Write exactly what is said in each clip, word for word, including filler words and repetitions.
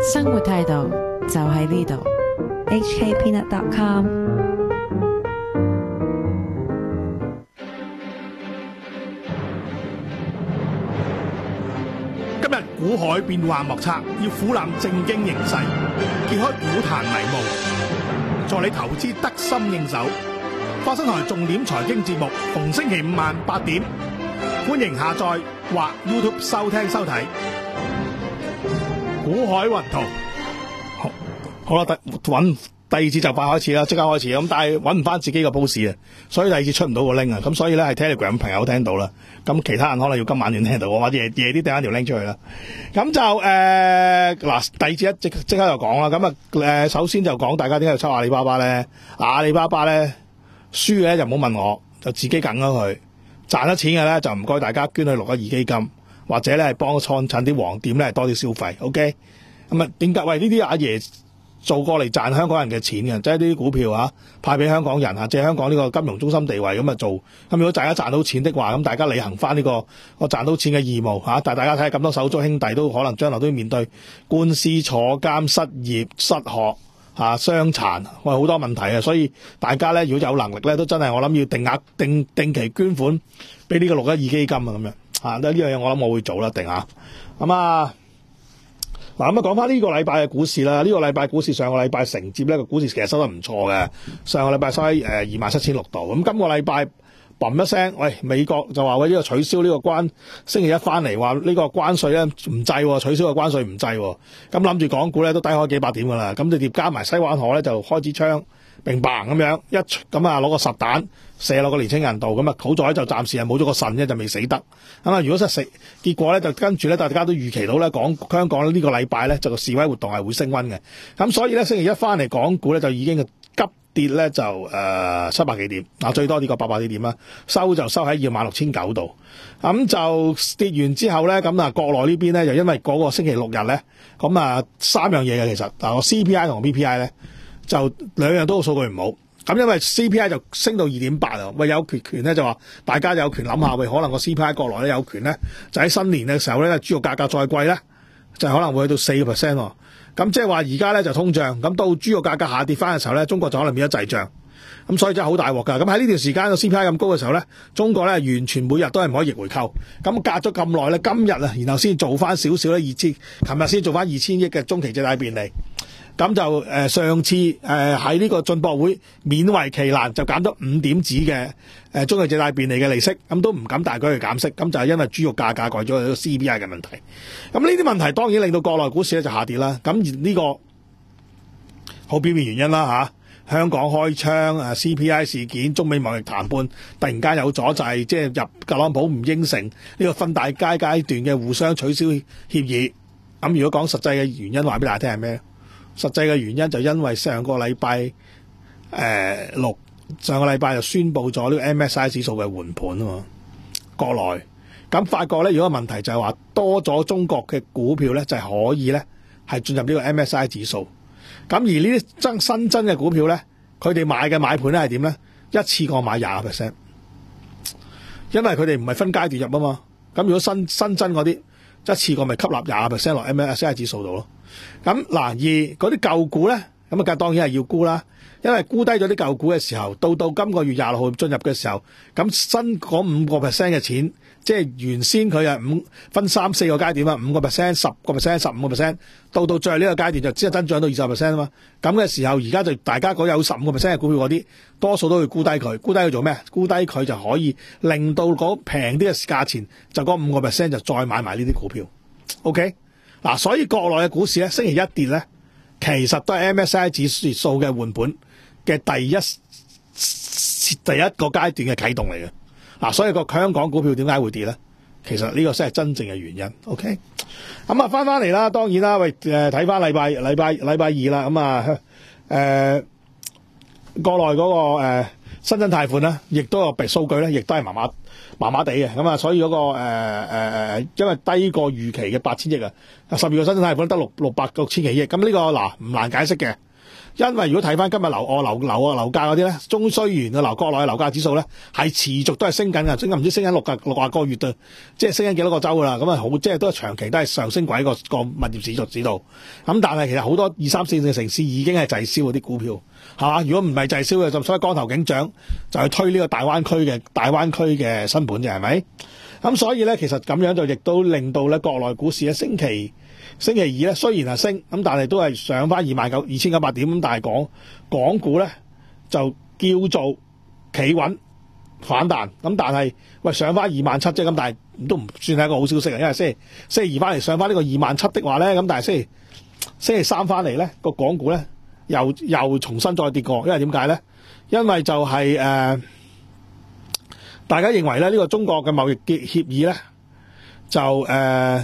生活態度就喺呢度。 H K peanut dot com。 今日股海變幻莫測，要俯瞰正經形勢，揭開股壇迷霧，助你投資得心應手。花生台重點財經節目，逢星期五晚八點，歡迎下載或 YouTube 收聽收睇。股海雲圖，好，好啦，第揾第二次就快開始啦，即刻開始咁，但係揾唔翻自己個 post 啊，所以第二次出唔到個 link 啊，咁所以咧係 Telegram 朋友聽到啦，咁其他人可能要今晚先聽到，或者夜夜啲掟翻條 link 出去啦。咁就誒嗱、呃，第二次一即即刻就講啦，咁啊誒，首先就講大家點解要抽阿里巴巴咧？阿里巴巴咧輸嘅咧就唔好問我，就自己梗咗佢；賺咗錢嘅咧就唔該大家捐去六一二基金，或者咧係幫創趁啲黃店咧多啲消費。OK， 咁啊點解？喂，呢啲阿爺做過嚟賺香港人嘅錢嘅，即係啲股票啊派俾香港人啊，借香港呢個金融中心地位咁啊做。咁如果大家賺到錢的話，咁大家履行翻呢個我賺到錢嘅義務嚇。但係大家睇下咁多手足兄弟都可能將來都要面對官司、坐監、失業、失學嚇、傷殘，喂好多問題啊。所以大家咧如果有能力咧，都真係我諗要定額定定期捐款俾呢個六一二基金啊咁樣嚇。呢樣嘢我諗我會做啦，定下咁啊。嗱咁啊，講翻呢個禮拜嘅股市啦。呢、這個禮拜股市上個禮拜承接呢個股市其實收得唔錯嘅。上個禮拜收喺誒二萬七千六度。咁今個禮拜嘣一聲，喂美國就話喂呢個取消呢個關，星期一翻嚟話呢個關稅咧唔制，取消個關稅唔制。咁諗住港股咧都低開幾百點噶啦。咁就疊加埋西灣河咧就開支槍，明白咁樣一咁啊攞個實彈射落個年青人度，咁啊好在就暫時係冇咗個腎啫，就未死得。咁啊如果真係死，結果咧就跟住咧大家都預期到咧，港香港呢個禮拜咧就個示威活動係會升溫嘅。咁所以咧星期一翻嚟港股咧就已經急跌咧就誒七百幾點，嗱最多跌過八百幾點啦，收就收喺二萬六千九度。咁就跌完之後咧，咁啊國內呢邊咧就因為嗰個星期六日咧，咁啊三樣嘢嘅其實嗱個 C P I 同 P P I 咧就兩樣都個數據唔好。咁因為 C P I 就升到二點八啊，喂有權權咧就話大家有權諗下，喂可能個 C P I 國內咧有權咧就喺新年嘅時候咧豬肉價格再貴咧，就可能會去到四個 percent 喎。咁即係話而家咧就通脹，咁到豬肉價格下跌翻嘅時候咧，中國就可能變咗滯脹。咁所以真係好大鑊㗎。咁喺呢段時間個 C P I 咁高嘅時候咧，中國咧完全每日都係唔可以逆回購。咁隔咗咁耐咧，今日啊，然後先做翻少少咧，二千，琴日先做翻二千億嘅中期借貸便利。咁就誒、呃、上次誒喺呢個進博會勉為其難就減咗五點子嘅誒、呃、中期借貸便利嘅利息，咁都唔敢大舉去減息，咁就係因為豬肉價格貴咗個 C P I 嘅問題。咁呢啲問題當然令到國內股市咧就下跌啦。咁而呢個好表面原因啦嚇，香港開槍誒 C P I 事件，中美貿易談判突然間有阻滯，即係入特朗普唔應承呢個分大階階段嘅互相取消協議。咁如果講實際嘅原因，話俾大家聽係咩？實際嘅原因就因為上個禮拜誒六上個禮拜就宣布咗呢個 M S C I 指數嘅換盤啊嘛，國內咁發覺咧，如果個問題就係話多咗中國嘅股票咧，就係、是、可以咧係進入呢個 M S C I 指數。咁而呢啲增新增嘅股票咧，佢哋買嘅買盤咧係點咧？一次過買廿個 percent， 因為佢哋唔係分階段入啊嘛。咁如果新新增嗰啲一次過咪吸納廿個 percent 落 M S C I 指數度咯。咁嗱，而嗰啲舊股咧，咁啊，梗當然係要沽啦。因為沽低咗啲舊股嘅時候，到到今個月廿六號進入嘅時候，咁新嗰五個 percent 嘅錢，即係原先佢係五分三四個階段啊，五個 percent、十個 percent、十五個 percent，到到最後呢個階段就只係增長到二十 percent 啊嘛。咁嘅時候，而家就大家嗰有十五個 percent 嘅股票嗰啲，多數都會沽低佢，沽低佢做咩？沽低佢就可以令到嗰平啲嘅價錢，就嗰五個 percent 就再買埋呢啲股票。OK。嗱、啊，所以國內嘅股市咧，星期一跌咧，其實都係 M S C I 指數嘅換盤嘅第一第一個階段嘅啟動嚟嘅。嗱、啊，所以個香港股票點解會跌咧？其實呢個先係真正嘅原因。OK，咁啊，翻翻嚟啦，當然啦，喂，誒睇翻禮拜禮拜禮拜二啦，咁啊，誒、呃、國內嗰、那個誒、呃、新增貸款咧，亦都有數據咧，亦都係麻麻麻麻地嘅，咁啊，所以嗰、那個誒誒誒，因為低過預期嘅八千億啊，十二個新增貸款得六六百六千幾億，咁呢個嗱唔難解釋嘅， 因為如果睇翻今日樓我樓樓啊樓價嗰啲咧，中雖然嘅樓國內嘅樓價指數咧係持續都係升緊嘅，升緊唔知升緊六個六個個月啊，即係升緊幾多個週噶啦，咁啊好即係都係長期都係上升軌個個物業指數指導。咁但係其實好多二三線嘅城市已經係滯銷嗰啲股票，係嘛？如果唔係滯銷嘅，就所以光頭警長就去推呢個大灣區嘅大灣區嘅新盤啫，係咪？咁所以咧，其實咁樣就亦都令到咧國內股市咧星期星期二咧雖然係升，咁但係都係上翻二萬九二千九百點，咁但係港港股咧就叫做企穩反彈，咁但係喂上翻二萬七啫，咁但係都唔算係一個好消息啊，因為星期星期二翻嚟上翻呢個二萬七的話咧，咁但係星期星期三翻嚟咧個港股咧又又重新再跌過，因為點解咧？因為就係、是、誒。呃大家認為咧，呢個中國嘅貿易協議咧，就誒誒、呃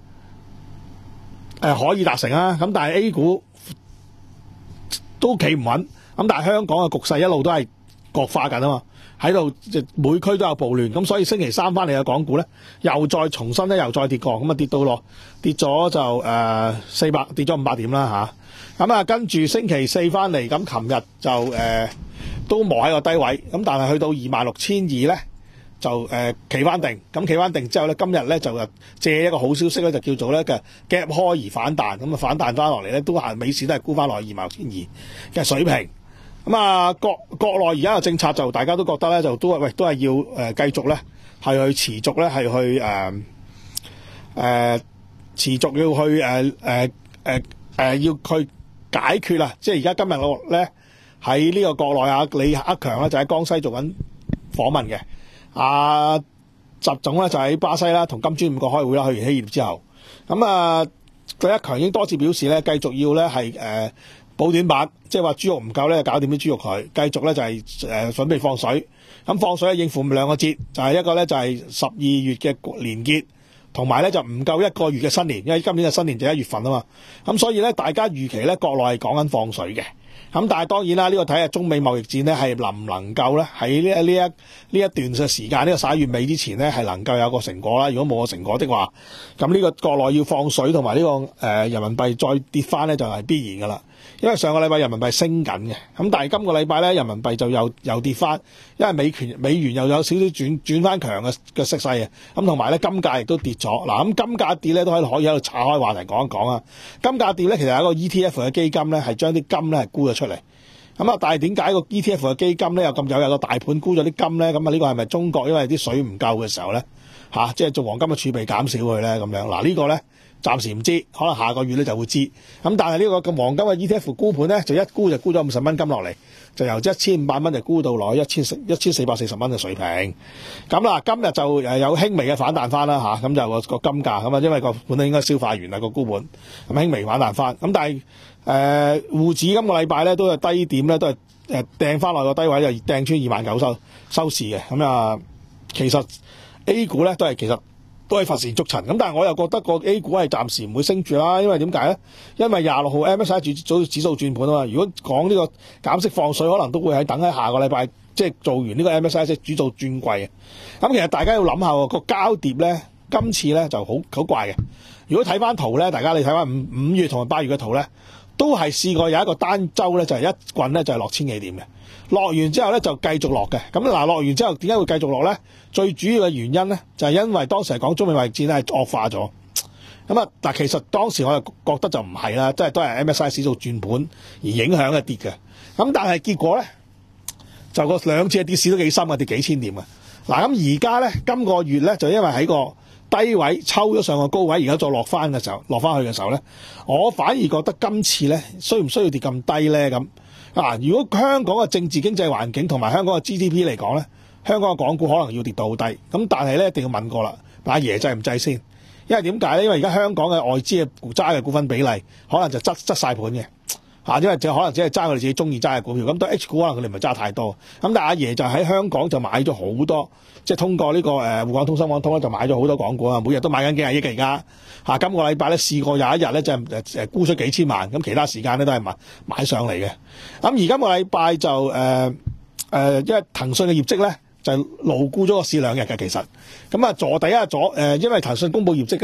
呃、可以達成啊。咁但係 A 股都企唔穩，咁但係香港嘅局勢一路都係惡化緊啊嘛，喺度每區都有暴亂，咁所以星期三翻嚟嘅港股咧，又再重新咧又再跌過，咁啊跌到落跌咗就誒四百跌咗五百點啦嚇。咁啊跟住星期四翻嚟，咁琴日就誒、呃、都磨喺個低位，咁但係去到二萬六千二咧。就誒企翻定，咁企翻定之後咧，今日咧就借一個好消息咧，就叫做咧嘅 gap 開而反彈，咁啊反彈翻落嚟咧，都係美市都係沽翻落去二萬六千二嘅水平。咁啊國國內而家嘅政策就大家都覺得咧，就都係喂都係要誒、呃、繼續咧係去持續咧係去誒誒、呃呃、持續要去誒誒誒誒要去解決啦。即係而家今日我咧喺呢個國內啊，李克強咧就喺江西做緊訪問嘅。阿習總咧就喺巴西啦，同金磚五國開會啦，去完希臘之後，咁啊，李克強已經多次表示咧，繼續要咧係誒補短板，即係話豬肉唔夠咧，搞掂啲豬肉佢，繼續咧就係、是、誒、呃、準備放水，咁放水咧應付兩個節，就係、是、一個咧就係十二月嘅年結，同埋咧就唔夠一個月嘅新年，因為今年嘅新年就一月份啊嘛，咁所以咧大家預期咧國內係講緊放水嘅。咁但係當然啦，呢、這個睇下中美貿易戰呢係能唔能夠咧喺呢一呢一呢一段嘅時間，呢、這個十一月尾之前呢係能夠有個成果啦。如果冇個成果的話，咁呢個國內要放水同埋呢個誒、呃、人民幣再跌翻呢就係、是、必然噶啦。因為上個禮拜人民幣升緊嘅，咁但係今個禮拜咧人民幣就又又跌翻，因為美權美元又有少少轉轉翻強嘅嘅勢勢啊。咁同埋咧金價亦都跌咗。嗱咁金價跌咧都喺度可以喺度岔開話題講一講啊。金價跌咧其實有一個 E T F 嘅基金咧係將啲金咧係沽咗出嚟。咁啊，但係點解個 E T F 嘅基金咧有咁有有個大盤沽咗啲金咧？咁啊呢個係咪中國因為啲水唔夠嘅時候咧嚇、啊，即係做黃金嘅儲備減少佢咧咁樣？嗱、這個、呢個咧。暫時唔知，可能下個月咧就會知。咁但係呢個咁黃金嘅 E T F 沽盤咧，就一沽就沽咗五十蚊金落嚟，就由一千五百蚊就沽到落去一千四一千四百四十蚊嘅水平。咁啦，今日就誒有輕微嘅反彈翻啦嚇，咁就個個金價咁啊，因為個盤咧應該消化完啦個沽盤，咁輕微反彈翻。咁但係誒滬指今個禮拜咧都係低點咧，都係誒掟翻落個低位，就掟穿二萬九收收市嘅。咁啊，其實 A 股咧都係其實。都係乏善足陳咁，但係我又覺得個 A 股係暫時唔會升住啦，因為點解咧？因為廿六號 M S C I 指數指數轉盤啊嘛。如果講呢個減息放水，可能都會喺等喺下個禮拜，即係做完呢個 M S C I 指數轉季嘅。咁其實大家要諗下喎，個交疊咧，今次咧就好好怪嘅。如果睇翻圖咧，大家你睇翻五五月同埋八月嘅圖咧，都係試過有一個單週咧就係、是、一棍咧就係、是、落千幾點嘅，落完之後咧就繼續落嘅。咁嗱落完之後點解會繼續落咧？最主要嘅原因咧就係、是、因為當時係講中美貿易戰咧係惡化咗。咁啊，但其實當時我就覺得就唔係啦，即係都係 M S C I 指數轉盤而影響嘅跌嘅。咁但係結果咧就個兩次嘅跌市都幾深嘅，跌幾千點嘅。嗱咁而家咧今個月咧就因為喺個低位抽咗上個高位，而家再落翻嘅時候，落翻去嘅時候咧，我反而覺得今次咧需唔需要跌咁低咧？咁啊，如果香港嘅政治經濟環境同埋香港嘅 G D P 嚟講咧，香港嘅港股可能要跌到好低。咁但係咧一定要問過啦，阿爺制唔制先？因為點解咧？因為而家香港嘅外資嘅揸嘅股份比例可能就執執曬盤嘅嚇，因為就可能只係揸佢哋自己中意揸嘅股票。咁對 H 股可能佢哋唔係揸太多。咁但係阿爺就喺香港就買咗好多。即係通過呢、這個誒滬港通、深港通咧，就買咗好多港股啊！每日都買緊幾廿億嘅而家嚇。今個禮拜咧試過有一日咧，就係誒誒沽出幾千萬，咁其他時間咧都係買買上嚟嘅。咁而今個禮拜就誒誒、呃呃，因為騰訊嘅業績咧就牢固咗個市兩日嘅其實。咁啊，坐第一日坐誒，因為騰訊公佈業績咧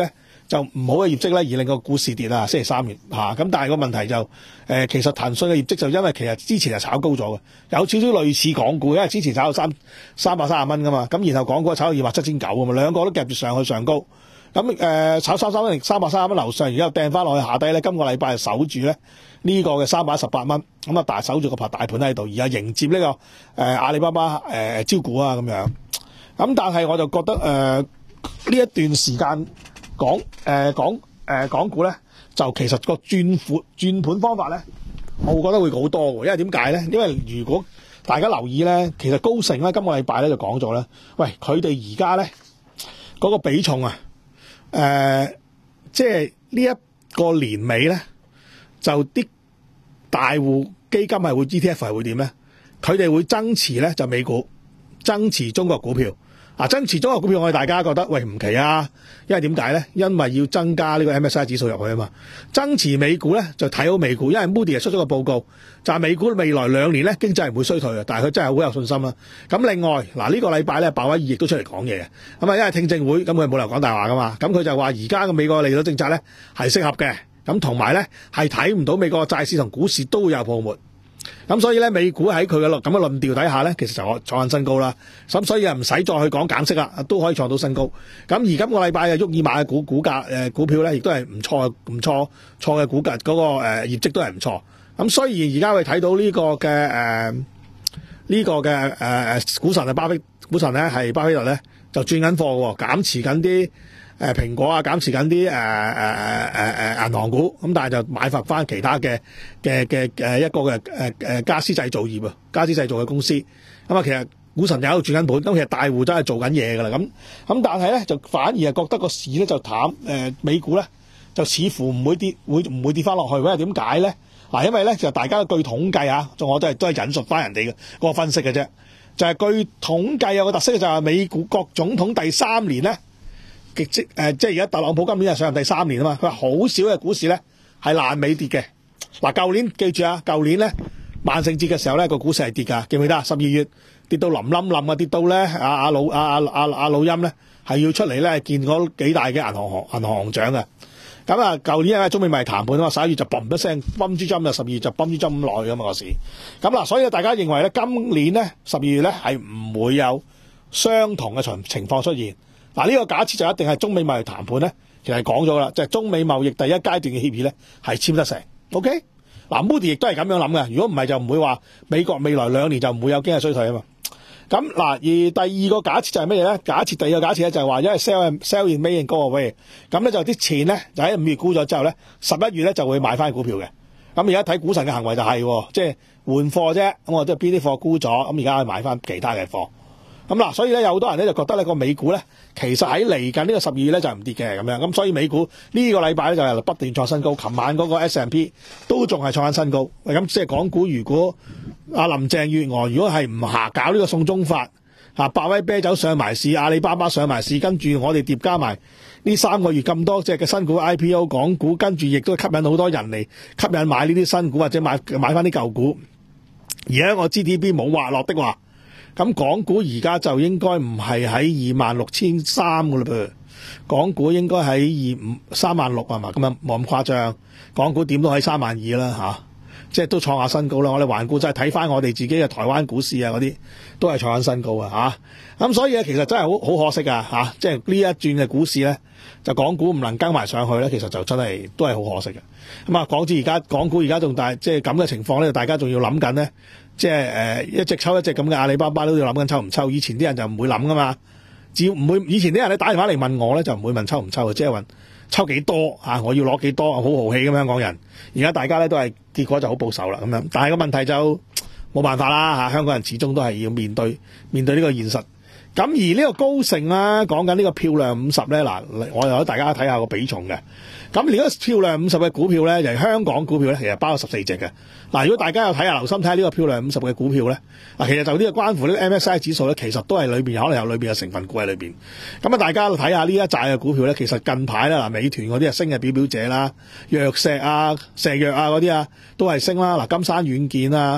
就唔好嘅業績咧，而令個股市跌啊。星期三月嚇，咁、啊、但係個問題就誒、呃，其實騰訊嘅業績就因為其實之前係炒高咗嘅，有少少類似港股，因為之前炒到三三百三十蚊噶嘛，咁然後港股炒到二百七千九啊嘛，兩個都夾住上去上高。咁誒、呃、炒三三蚊三百三十蚊樓上，而家又掟翻落去下低咧。今個禮拜係守住咧呢個嘅三百一十八蚊，咁啊大守住個拍大盤喺度，而家迎接呢、這個誒、呃、阿里巴巴誒、呃、招股啊咁樣。咁但係我就覺得誒呢、呃、一段時間講誒、呃、講誒、呃、港股咧，就其實個轉盤轉盤方法咧，我會覺得會好多喎。因為點解咧？因為如果大家留意咧，其實高盛咧今個禮拜咧就講咗咧，喂佢哋而家咧嗰個比重啊。誒、呃，即係呢一個年尾咧，就啲大戶基金係會 E T F 係會點咧？佢哋會增持咧就美股，增持中國股票。啊，增持中國股票我哋大家覺得喂唔奇啊，因為點解咧？因為要增加呢個 M S C I 指數入去啊嘛。增持美股咧就睇好美股，因為 Moody 出咗個報告，就係美股未來兩年咧經濟唔會衰退嘅，但係佢真係好有信心啦。咁另外嗱呢、這個禮拜咧，鮑威爾亦都出嚟講嘢嘅，咁啊因為聽證會，咁佢冇理由講大話噶嘛，咁佢就話而家嘅美國利率政策咧係適合嘅，咁同埋咧係睇唔到美國債市同股市都會有泡沫。咁所以咧，美股喺佢嘅咁嘅論調底下咧，其實就創緊新高啦。咁所以啊，唔使再去講減息啦，都可以創到新高。咁而今個禮拜啊，沃爾瑪嘅股股價誒股票咧，亦都係唔錯唔錯錯嘅股價，嗰、那個誒、呃、業績都係唔錯。咁雖然而家會睇到呢個嘅誒呢個嘅誒誒股神係巴菲股神咧係巴菲特咧就轉緊貨喎，減持緊啲。誒蘋果啊，減持緊啲誒誒誒誒誒銀行股，咁但係就買翻翻其他嘅嘅嘅誒一個嘅誒誒家私製造業啊，家私製造嘅公司，咁啊其實股神就喺度轉緊盤，咁其實大戶真係做緊嘢㗎啦，咁咁但係咧就反而係覺得個市咧就淡，誒、呃、美股咧就似乎唔會跌，會唔會跌翻落去？因為點解咧？嗱，因為咧就大家據統計啊，我都係都係引述翻人哋嘅嗰個分析嘅啫，就係、是、據統計有個特色就係美股各總統第三年咧。極即誒，即係而家特朗普今年係上任第三年啊嘛，佢話好少嘅股市咧係爛尾跌嘅。嗱，舊年記住啊，舊年咧萬聖節嘅時候咧個股市係跌㗎，記唔記得啊？十二月跌到冧冧冧啊，跌到咧阿阿老阿阿阿阿老陰咧係要出嚟咧見嗰幾大嘅銀行行銀行行長嘅。咁啊，舊年因為中美貿易談判啊嘛，十一月就嘣一聲崩珠針啊，十二月就崩珠針咁耐㗎嘛個市。咁嗱，所以大家認為咧今年咧十二月咧係唔會有相同嘅情情況出現。嗱，呢個假設就一定係中美貿易談判咧，其實講咗啦，就係、是、中美貿易第一階段嘅協議咧係簽得成 ，OK？嗱 ，Moody 亦都係咁樣諗嘅，如果唔係就唔會話美國未來兩年就唔會有經濟衰退啊嘛。咁嗱，而第二個假設就係乜嘢咧？假設第二個假設咧就係話，因為 sell sell in May and go away，咁咧就啲錢咧就喺五月沽咗之後咧，十一月咧就會買翻股票嘅。咁而家睇股神嘅行為就係、是，即係換貨啫。咁我即係邊啲貨沽咗，咁而家可以買翻其他嘅貨。咁嗱，所以咧有好多人咧就覺得呢個美股咧，其實喺嚟緊呢個十二月咧就唔跌嘅咁樣，咁所以美股呢個禮拜咧就係不斷創新高，琴晚嗰個 S and P 都仲係創緊新高。咁即係港股，如果阿林鄭月娥如果係唔下搞呢個送中法，嚇百威啤酒上埋市，阿里巴巴上埋市，跟住我哋疊加埋呢三個月咁多隻嘅新股 I P O 港股，跟住亦都吸引好多人嚟吸引買呢啲新股或者買買翻啲舊股。而家我 G D P 冇滑落的話，咁港股而家就應該唔係喺二萬六千三㗎喇噃，港股應該喺二五三萬六係嘛？咁樣冇咁誇張，港股點都喺三萬二啦嚇，即係都創下新高啦。我哋環顧真係睇翻我哋自己嘅台灣股市啊嗰啲，都係創緊新高啊嚇。咁所以咧，其實真係好好可惜啊嚇，即係呢一轉嘅股市咧，就港股唔能跟埋上去咧，其實就真係都係好可惜嘅。咁啊，港指而家港股而家仲大，即係咁嘅情況咧，大家仲要諗緊咧。即係誒、呃、一隻抽一隻咁嘅阿里巴巴都要諗緊抽唔抽，以前啲人就唔會諗噶嘛，只要唔會以前啲人咧打電話嚟問我咧就唔會問抽唔抽嘅，即係問抽幾多啊，我要攞幾多，好豪氣咁樣講人。而家大家咧都係結果就好保守啦咁樣，但係個問題就冇辦法啦嚇，香港人始終都係要面對面對呢個現實。咁而呢個高盛啦，講緊呢個漂亮五十咧，嗱我又大家睇下個比重嘅。咁如果漂亮五十嘅股票咧，就係香港股票咧，其實包括十四隻嘅。嗱，如果大家有睇下留心睇下呢個漂亮五十嘅股票咧，嗱其實就呢個關乎呢個 M S C I 指數咧，其實都係裏邊可能有裏邊嘅成分股喺裏邊。咁啊，大家睇下呢一紮嘅股票咧，其實近排啦，嗱美團嗰啲係升嘅表表者啦，藥石啊、石藥啊嗰啲啊都係升啦。嗱金山軟件啊。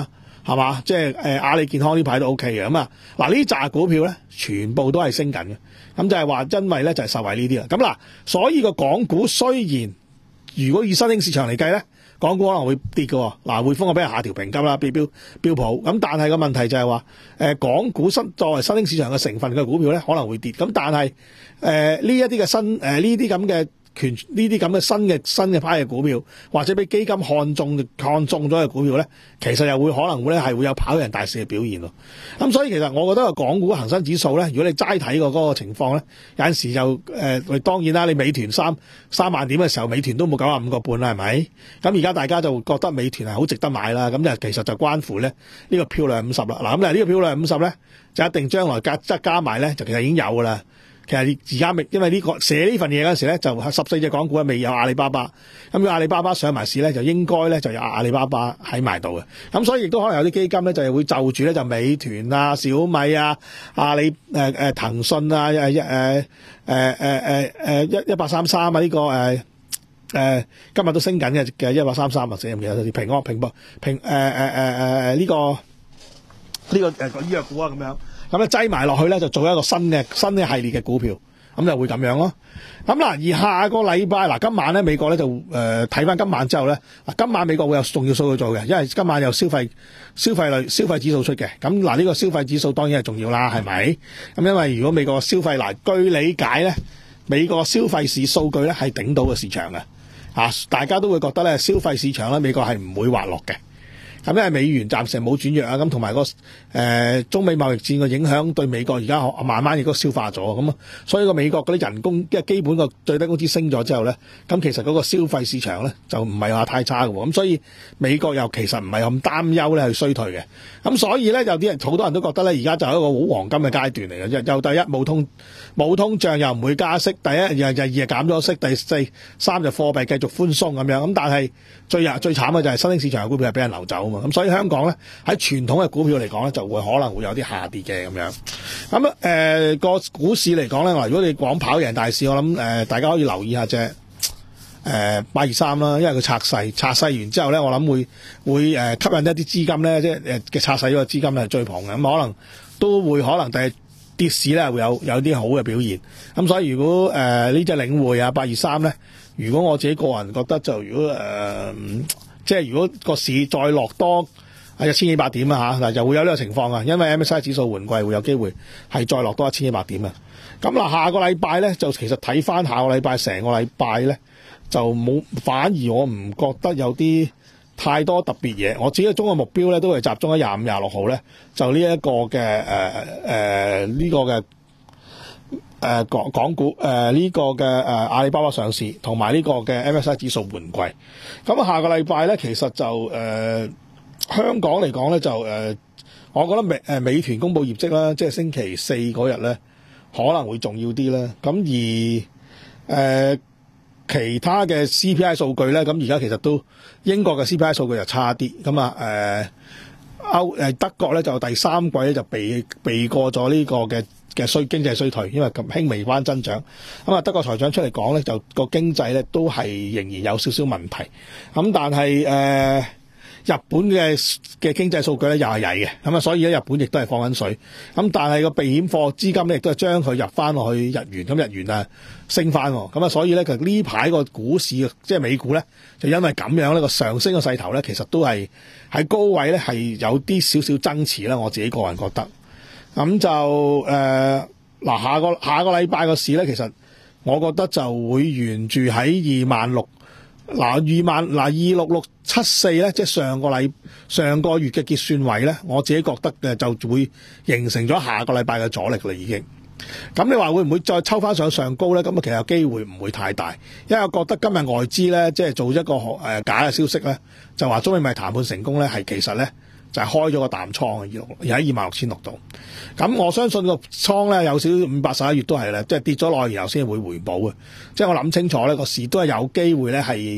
係嘛？即係誒阿里健康呢排都 O K 嘅咁啊。嗱呢紮股票咧，全部都係升緊嘅。咁就係話因為咧就係受惠呢啲啦。咁嗱，所以個港股雖然如果以新興市場嚟計咧，港股可能會跌嘅。嗱，匯豐我俾人下調評級啦，標標標普。咁但係個問題就係話，誒港股新作為新興市場嘅成分嘅股票咧，可能會跌。咁但係誒呢一啲嘅新誒呢啲咁嘅。權呢啲咁嘅新嘅新嘅派嘅股票，或者俾基金看中看中咗嘅股票咧，其實又會可能會咧係會有跑贏大市嘅表現咯。咁所以其實我覺得個港股恒生指數咧，如果你齋睇個嗰個情況咧，有陣時就誒、呃，當然啦，你美團三三萬點嘅時候，美團都冇九十五個半啦，係咪？咁而家大家就覺得美團係好值得買啦。咁就其實就關乎咧呢個漂亮五十啦。嗱，咁咧呢個漂亮五十咧，就一定將來加即加埋咧，就其實已經有㗎啦。其實而家未，因為呢、這個寫呢份嘢嗰陣時咧，就十四隻港股未有阿里巴巴。咁如果阿里巴巴上埋市咧，就應該咧就有阿里巴巴喺埋度嘅。咁所以亦都可能有啲基金咧，就係會就住咧就美團啊、小米啊、阿里誒誒、呃、騰訊啊、誒誒誒誒誒誒一一八三三啊呢、這個誒誒、呃呃、今日都升緊嘅嘅一八三三啊，死唔記得啲平安平博平誒誒誒誒呢個呢、這個誒個醫藥股啊咁樣。咁咧擠埋落去咧，就做一個新嘅新嘅系列嘅股票，咁就會咁樣咯。咁嗱，而下個禮拜嗱，今晚咧美國咧就誒睇翻今晚之後咧，嗱今晚美國會有重要數據做嘅，因為今晚有消費消費類消費指數出嘅。咁嗱，呢個消費指數當然係重要啦，係咪？咁因為如果美國消費嗱，據理解咧，美國消費市數據咧係頂到個市場嘅，啊，大家都會覺得咧消費市場咧美國係唔會滑落嘅。咁因為美元暫時冇轉弱啊，咁同埋個誒中美貿易戰嘅影響對美國而家慢慢亦都消化咗，咁啊，所以個美國嗰啲人工即係基本個最低工資升咗之後咧，咁其實嗰個消費市場咧就唔係話太差嘅喎，咁所以美國又其實唔係咁擔憂咧去衰退嘅，咁所以咧有啲人好多人都覺得咧而家就係一個好黃金嘅階段嚟嘅，又第一冇通冇通脹又唔會加息，第一又又二係減咗息，第四三就貨幣繼續寬鬆咁樣，咁但係最日最慘嘅就係新興市場嘅股票係俾人流走。咁所以香港咧喺傳統嘅股票嚟講咧，就會可能會有啲下跌嘅咁樣。咁啊誒個股市嚟講咧，如果你講跑贏大市，我諗誒、呃、大家可以留意下隻誒八二三啦，因為佢拆細拆細完之後咧，我諗會會誒、呃、吸引一啲資金咧，即係誒嘅拆細咗個資金咧係追捧嘅，咁可能都會可能第日跌市咧會有有啲好嘅表現。咁所以如果誒、呃、呢隻領匯啊八二三咧，如果我自己個人覺得就如果誒。呃即係如果個市再落多啊一千幾百點啊嚇，嗱就會有呢個情況啊，因為 M S C I 指數換季會有機會係再落多一千幾百點啊。咁嗱下個禮拜咧就其實睇翻下個禮拜成個禮拜咧就冇，反而我唔覺得有啲太多特別嘢。我自己嘅中國目標咧都係集中喺廿五廿六號咧，就呢一個嘅誒誒呢個嘅。誒、呃、港港股誒呢、呃這個嘅誒、呃、阿里巴巴上市，同埋呢個嘅 M S C I 指數換季。咁下個禮拜咧，其實就誒、呃、香港嚟講咧，就誒、呃、我覺得美誒、呃、美團公布業績啦，即係星期四嗰日咧可能會重要啲啦。咁而誒、呃、其他嘅 C P I 數據咧，咁而家其實都英國嘅 C P I 數據就差啲。咁啊誒歐誒德國咧就第三季咧就避避過咗呢個嘅。嘅衰經濟衰退，因為咁輕微翻增長，咁啊德國財長出嚟講咧，就個經濟咧都係仍然有少少問題，咁但係誒、呃、日本嘅嘅經濟數據咧又係曳嘅，咁啊所以咧日本亦都係放緊水，咁但係個避險貨資金咧亦都係將佢入翻落去日元，咁日元啊升翻，咁啊所以咧其實呢排個股市即係美股咧就因為咁樣呢個上升嘅勢頭咧，其實都係喺高位咧係有啲少少爭持啦，我自己個人覺得。咁就誒嗱、呃，下個下個禮拜個市咧，其實我覺得就會沿住喺二萬六嗱二萬嗱二六六七四咧，即係上個禮上個月嘅結算位咧，我自己覺得嘅就會形成咗下個禮拜嘅阻力啦，已經。咁你話會唔會再抽翻上上高咧？咁啊，其實機會唔會太大，因為我覺得今日外資咧，即係做一個誒、呃、假嘅消息咧，就話中美咪談判成功咧，係其實咧。就係開咗個淡倉啊，二六而喺二萬六千六度。咁我相信個倉咧有少少五百十一月都係咧，即係跌咗落去然後先會回補嘅。即係我諗清楚咧，個市都係有機會咧係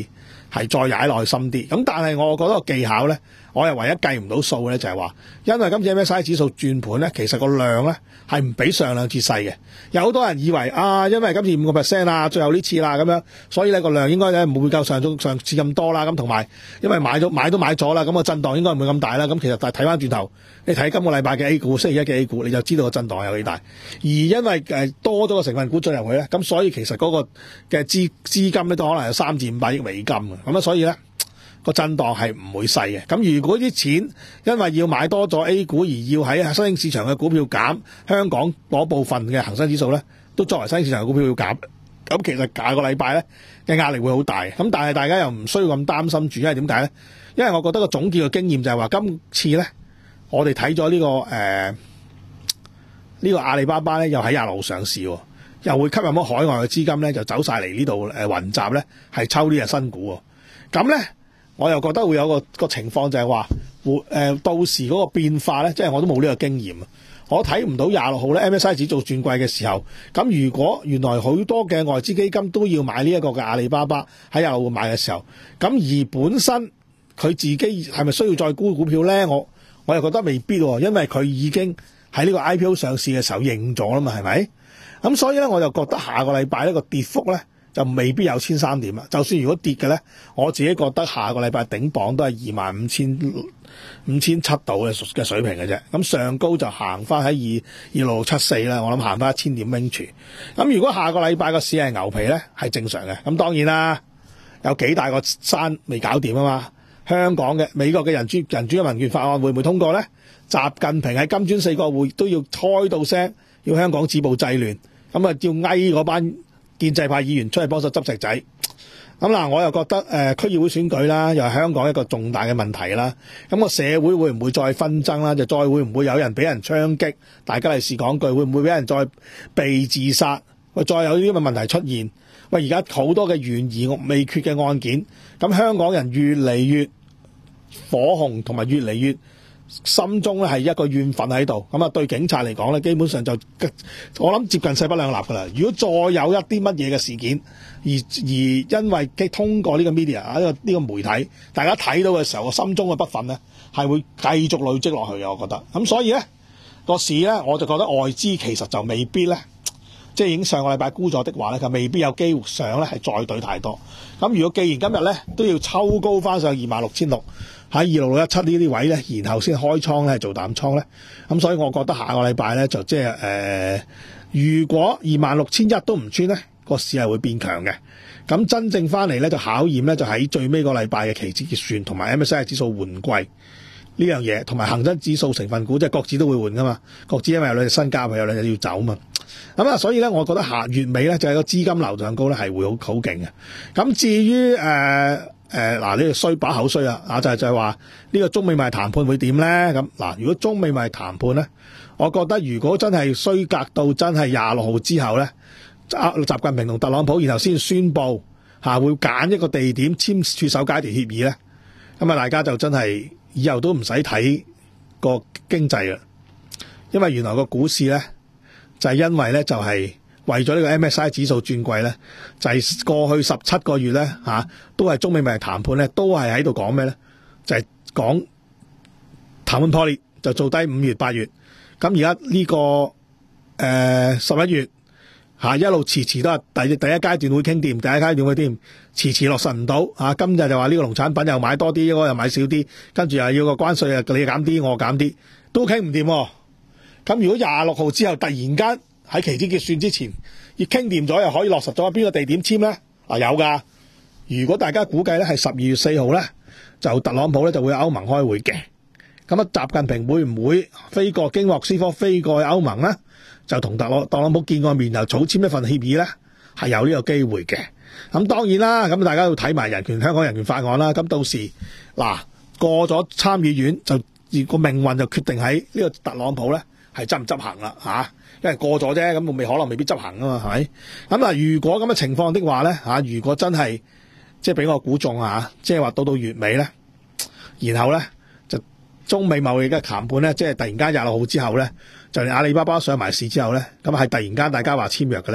係再踩落去深啲。咁但係我覺得個技巧咧，我係唯一計唔到數嘅咧，就係話，因為今次 M S C I 指數轉盤咧，其實個量咧係唔比上兩次細嘅。有好多人以為啊，因為今次五個 percent 啦，最後呢次啦咁樣，所以咧個量應該咧唔會夠上中上次咁多啦。咁同埋因為買咗買都買咗啦，咁個震盪應該唔會咁大啦。咁其實但係睇翻轉頭，你睇今個禮拜嘅 A 股，星期一嘅 A 股，你就知道個震盪有幾大。而因為誒多咗個成分股進入去咧，咁所以其實嗰個嘅資資金咧都可能有三至五百億美金嘅。咁啊，所以咧個震盪係唔會細嘅。咁如果啲錢因為要買多咗 A 股而要喺新興市場嘅股票減，香港嗰部分嘅恒生指數咧都作為新興市場嘅股票要減，咁其實下個禮拜咧嘅壓力會好大。咁但係大家又唔需要咁擔心住，因為點解咧？因為我覺得個總結嘅經驗就係話，今次咧我哋睇咗呢個誒呢、呃呢個阿里巴巴咧又喺廿六號上市，又會吸引咗海外嘅資金咧就走晒嚟呢度誒雲集咧係抽呢隻新股。咁咧我又覺得會有個個情況就係話，誒、呃、到時嗰個變化咧，即係我都冇呢個經驗，我睇唔到廿六號咧 M S C I 指數轉季嘅時候，咁如果原來好多嘅外資基金都要買呢一個嘅阿里巴巴喺廿六號買嘅時候，咁而本身佢自己係咪需要再沽股票咧？我我又覺得未必喎，因為佢已經喺呢個 I P O 上市嘅時候認咗啦嘛，係咪？咁所以咧，我就覺得下個禮拜呢個跌幅咧就未必有千三點啦。就算如果跌嘅咧，我自己覺得下個禮拜頂榜都係二萬五千五千七度嘅嘅水平嘅啫。咁上高就行翻喺二二六六七四啦，我諗行翻一千點 range。咁如果下個禮拜個市係牛皮咧，係正常嘅。咁當然啦，有幾大個山未搞掂啊嘛。香港嘅美國嘅人主人主嘅民權法案會唔會通過咧？習近平喺金磚四國會都要開到聲，要香港止暴制亂，咁啊要嗌嗰班建制派議員出去幫手執石仔。咁嗱，我又覺得誒、呃、區議會選舉啦，又係香港一個重大嘅問題啦。咁、個社會會唔會再紛爭啦？就再會唔會有人俾人槍擊？大家嚟試講句，會唔會俾人再被自殺？喂，再有呢啲咁嘅問題出現？喂，而家好多嘅懸疑未決嘅案件，咁香港人越嚟越火紅，同埋越嚟越心中咧係一個怨憤喺度。咁啊，對警察嚟講咧，基本上就我諗接近勢不兩立噶啦。如果再有一啲乜嘢嘅事件，而而因為通過呢個 media 呢個呢個媒體，大家睇到嘅時候，個心中嘅不忿咧係會繼續累積落去嘅。我覺得咁，所以咧個市咧，我就覺得外資其實就未必咧。即係已經上個禮拜沽咗的話咧，就未必有機會上咧係再對太多。咁如果既然今日咧都要抽高翻上二萬六千六，喺二六六一七呢啲位咧，然後先開倉咧做淡倉咧，咁所以我覺得下個禮拜咧就即係誒，如果二萬六千一都唔穿咧，個市係會變強嘅。咁真正翻嚟咧就考驗咧就喺最尾個禮拜嘅期指結算同埋 M S C I 指數換季。呢樣嘢同埋恒生指數成分股，即係各自都會換噶嘛，各自因為有兩隻新加，有兩隻要走嘛。咁啊，所以咧，我覺得下月尾咧就係個資金流上高咧係會好好勁嘅。咁至於誒誒嗱呢個衰把口衰啊，啊就係就係話呢個中美貿易談判會點咧？咁嗱，如果中美貿易談判咧，我覺得如果真係衰格到真係廿六號之後咧，習近平同特朗普然後先宣布嚇會揀一個地點簽署首階段協議咧，咁啊大家就真係〜以後都唔使睇個經濟啦，因為原來個股市咧就係因為咧就係為咗呢個 M S C I 指數轉季咧，就係過去十七個月咧嚇都係中美貿易談判咧，都係喺度講咩咧？就係講談判破裂，就做低五月八月。咁而家呢個誒十一月嚇一路遲遲都係第第一階段會傾掂，第一階段會掂。遲遲落實唔到嚇，今日就話呢個農產品又買多啲，我又買少啲，跟住又要個關稅啊，你減啲，我減啲，都傾唔掂。咁如果廿六號之後突然間喺期指結算之前，要傾掂咗，又可以落實咗邊個地點簽咧？啊有㗎。如果大家估計咧係十二月四號咧，就特朗普咧就會歐盟開會嘅。咁啊，習近平會唔會飛過經莫斯科飛過去歐盟咧？就同特朗特朗普見過面，又草簽一份協議咧，係有呢個機會嘅。咁當然啦，咁大家要睇埋人權香港人權法案啦。咁到時嗱過咗參議院，就個命運就決定喺呢個特朗普咧係執唔執行啦嚇。因為過咗啫，咁未可能未必執行啊嘛，係咪？咁啊，如果咁嘅情況的話咧嚇，如果真係即係俾我估中啊，即係話到到月尾咧，然後咧就中美貿易嘅談判咧，即係突然間廿六號之後咧，就連阿里巴巴上埋市之後咧，咁係突然間大家話簽約嘅咧。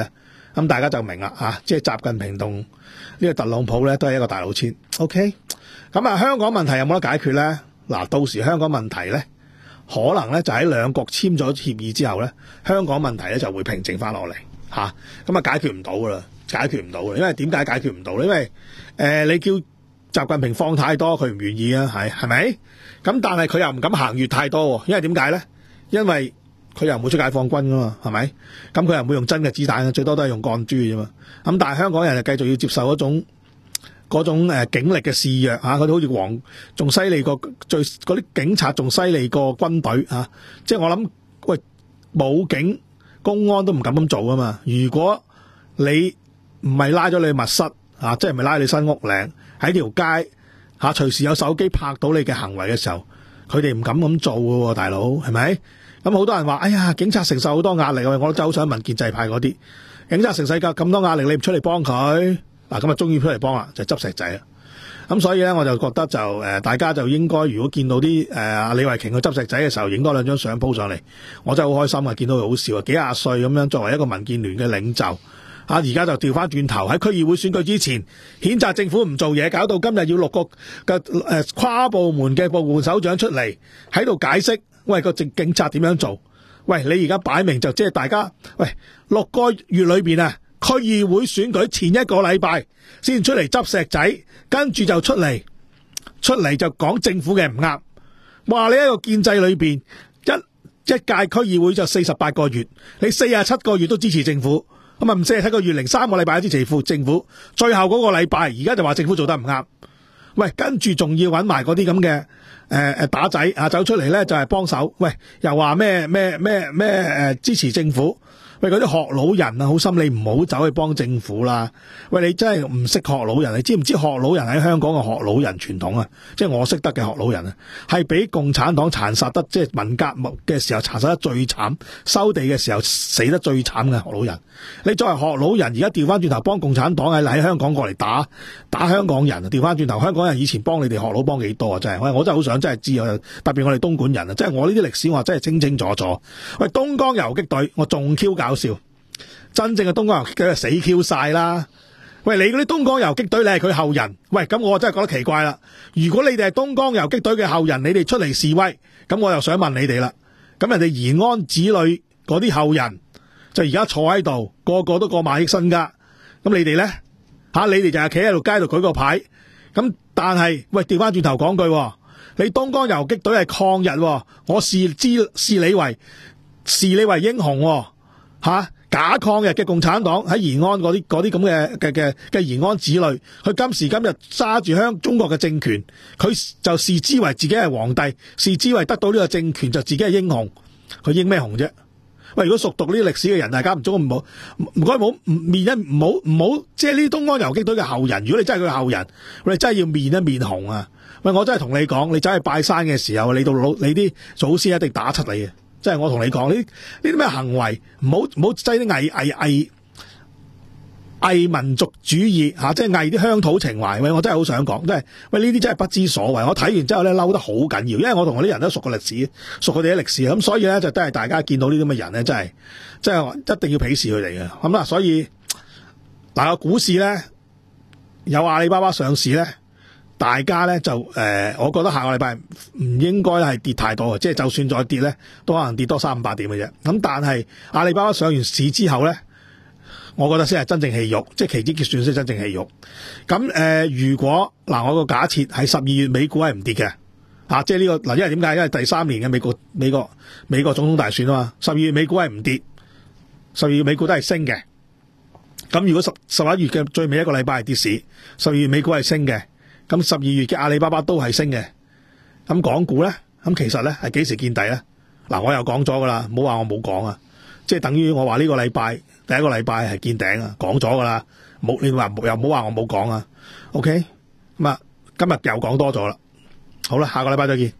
咁大家就明啦嚇，即係習近平同呢個特朗普咧都係一個大老千。OK， 咁啊香港問題有冇得解決咧？嗱，到時香港問題咧，可能咧就喺兩國簽咗協議之後咧，香港問題咧就會平靜翻落嚟嚇，咁啊解決唔到噶啦，解決唔到嘅，因為點解解決唔到咧？因為誒、呃、你叫習近平放太多，佢唔願意啊，係係咪？咁但係佢又唔敢行越太多，因為點解咧？因為佢又唔會出解放軍噶嘛，係咪？咁佢又唔會用真嘅子彈，最多都係用鋼珠啫嘛。咁但係香港人就繼續要接受嗰種嗰種誒警力嘅肆虐嚇，佢哋好似黃仲犀利過最嗰啲警察，仲犀利過軍隊嚇。即係我諗，喂，武警公安都唔敢咁做啊嘛。如果你唔係拉咗你密室嚇，即係唔係拉你新屋嶺喺條街嚇，隨時有手機拍到你嘅行為嘅時候，佢哋唔敢咁做嘅喎，大佬係咪？咁好多人話，哎呀，警察承受好多壓力，我都真係好想問建制派嗰啲警察承受咁多壓力，你唔出嚟幫佢嗱，咁啊終於出嚟幫啦，就係執石仔啦。咁所以咧，我就覺得就誒、呃，大家就應該如果見到啲誒阿李慧瓊去執石仔嘅時候，影多兩張相鋪上嚟，我真係好開心啊！見到佢好笑啊，幾廿歲咁樣，作為一個民建聯嘅領袖。啊！而家就調翻轉頭喺區議會選舉之前，譴責政府唔做嘢，搞到今日要六個嘅誒、呃、跨部門嘅部門首長出嚟喺度解釋，喂個警警察點樣做？喂，你而家擺明就即係大家，喂六個月裏邊啊，區議會選舉前一個禮拜先出嚟執石仔，跟住就出嚟出嚟就講政府嘅唔啱，話你一個建制裏邊一一屆區議會就四十八個月，你四十七個月都支持政府。咁啊，唔四十七個月零三個禮拜支持政府，最後嗰個禮拜而家就話政府做得唔啱。喂，跟住仲要揾埋嗰啲咁嘅誒誒打仔啊走出嚟咧，就係幫手。喂，又話咩咩咩咩誒支持政府。喂，嗰啲學老人啊，好心你唔好走去幫政府啦。喂，你真係唔識學老人，你知唔知學老人喺香港嘅學老人傳統啊？即係我識得嘅學老人啊，係俾共產黨殘殺得，即係文革嘅時候殘殺得最慘，收地嘅時候死得最慘嘅學老人。你作為學老人，而家調翻轉頭幫共產黨喺喺香港過嚟打打香港人，調翻轉頭香港人以前幫你哋學老幫幾多啊？真係，喂，我真係好想真係知啊！特別我哋東莞人啊，即係我呢啲歷史我真係清清楚楚。喂，東江游擊隊我仲 Q 搞笑，真正嘅東江游擊隊死 Q 晒啦！喂，你嗰啲東江游擊隊你係佢後人，喂，咁我真係覺得奇怪啦。如果你哋係東江游擊隊嘅後人，你哋出嚟示威，咁我又想問你哋啦。咁人哋延安子女嗰啲後人就而家坐喺度，個個都過萬億身家，咁你哋咧吓？你哋就係企喺度街度舉個牌，咁但係喂調翻轉頭講句，你東江游擊隊係抗日，我視之視你為視你為英雄吓、啊。假抗日嘅共產黨喺延安嗰啲嗰啲咁嘅嘅嘅嘅延安子女，佢今時今日揸住香中國嘅政權，佢就視之為自己係皇帝，視之為得到呢個政權就自己係英雄，佢英咩雄啫？喂，如果熟讀呢啲歷史嘅人，大家唔中唔好唔該唔好面一唔好唔好，即係呢啲東江游擊隊嘅後人，如果你真係佢後人，你真係要面一面紅啊！喂，我真係同你講，你走去拜山嘅時候，你到老你啲祖先一定打出你嘅。即係我同你講呢呢啲咩行為，唔好唔好擠啲偽偽偽偽民族主義吓、啊，即係偽啲鄉土情懷。喂，我真係好想講，即係喂呢啲真係不知所謂。我睇完之後咧嬲得好緊要，因為我同我啲人都熟個歷史，熟佢哋啲歷史，咁所以咧就都係大家見到呢啲咁嘅人咧，真係真係一定要鄙視佢哋嘅。咁啦，所以嗱個股市咧有阿里巴巴上市咧。大家咧就誒、呃，我覺得下個禮拜唔應該係跌太多嘅，即係就算再跌咧，都可能跌多三五百點嘅啫。咁但係阿里巴巴上完市之後咧，我覺得先係真正戲肉，即係期指結算先真正戲肉。咁誒、呃，如果嗱、呃，我個假設係十二月美股係唔跌嘅，啊，即係呢、這個嗱，因為點解？因為第三年嘅美國美國美國總統大選啊嘛，十二月美股係唔跌，十二月美股都係升嘅。咁如果十十一月嘅最尾一個禮拜係跌市，十二月美股係升嘅。咁十二月嘅阿里巴巴都係升嘅，咁港股咧，咁其實咧係幾時見底咧？嗱，我又講咗噶啦，唔好話我冇講啊，即係等於我話呢個禮拜第一個禮拜係見頂啊，講咗噶啦，冇你話又唔好話我冇講啊 ，OK，咁啊，今日又講多咗啦，好啦，下個禮拜再見。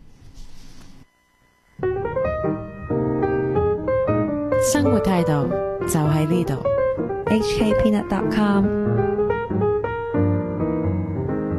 生活態度就喺呢度。 H K Peanut dot com